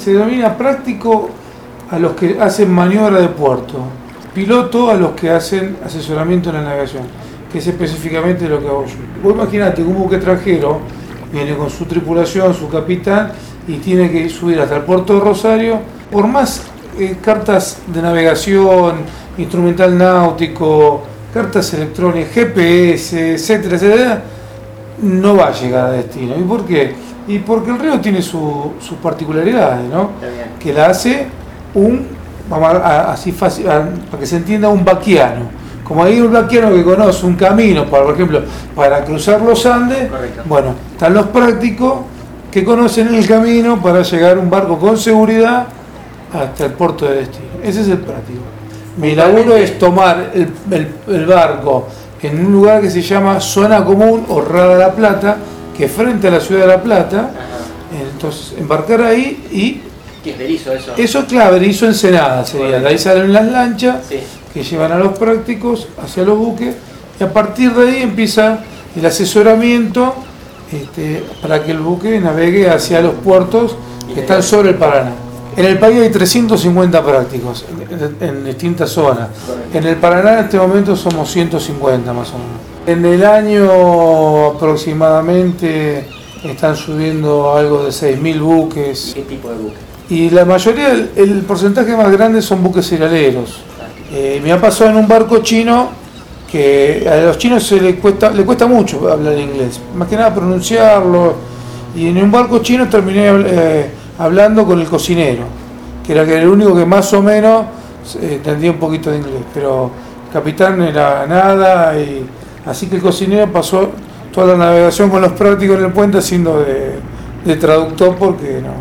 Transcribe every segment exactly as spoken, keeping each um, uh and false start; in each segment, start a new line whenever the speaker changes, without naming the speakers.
Se denomina práctico a los que hacen maniobra de puerto, piloto a los que hacen asesoramiento en la navegación, que es específicamente lo que hago yo. Vos imaginate que un buque extranjero viene con su tripulación, su capitán, y tiene que subir hasta el puerto de Rosario. Por más eh, cartas de navegación, instrumental náutico, cartas electrónicas, G P S, etcétera, etcétera, no va a llegar a destino. ¿Y por qué? Y porque el río tiene su, sus particularidades, ¿no? Que la hace un, vamos a, a, así fácil, a, para que se entienda, un vaquiano. Como hay un vaquiano que conoce un camino, para, por ejemplo, para cruzar los Andes. Correcto. Bueno, están los prácticos que conocen el camino para llegar un barco con seguridad hasta el puerto de destino. Ese es el práctico. Mi laburo es tomar el, el, el barco en un lugar que se llama Zona Común o Rada La Plata, que es frente a la ciudad de La Plata. Ajá. Entonces embarcar ahí y...
¿Qué es Berizo eso?
Eso es clave, Berizo Ensenada sería. De ahí salen las lanchas, sí, que llevan a los prácticos hacia los buques, y a partir de ahí empieza el asesoramiento este, para que el buque navegue hacia los puertos que están sobre el Paraná. En el país hay trescientos cincuenta prácticos en, en distintas zonas. En el Paraná en este momento somos ciento cincuenta más o menos. En el año aproximadamente están subiendo algo de seis mil buques.
¿Qué tipo de buques?
Y la mayoría, el, el porcentaje más grande son buques cerealeros. Eh, me ha pasado en un barco chino que a los chinos se le cuesta, le cuesta mucho hablar inglés, más que nada pronunciarlo. Y en un barco chino terminé eh, hablando con el cocinero, que era el único que más o menos eh, entendía un poquito de inglés, pero el capitán era nada, y así que el cocinero pasó toda la navegación con los prácticos en el puente haciendo de, de traductor, porque no,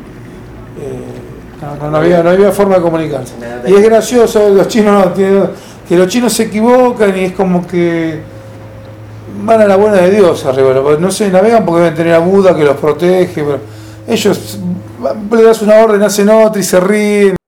eh, no, no, no, había, no había forma de comunicarse. Y es gracioso, los chinos no, que los chinos se equivocan y es como que van a la buena de Dios arriba, no se navegan porque deben tener a Buda que los protege, pero ellos le das una orden, hacen otra y se ríen.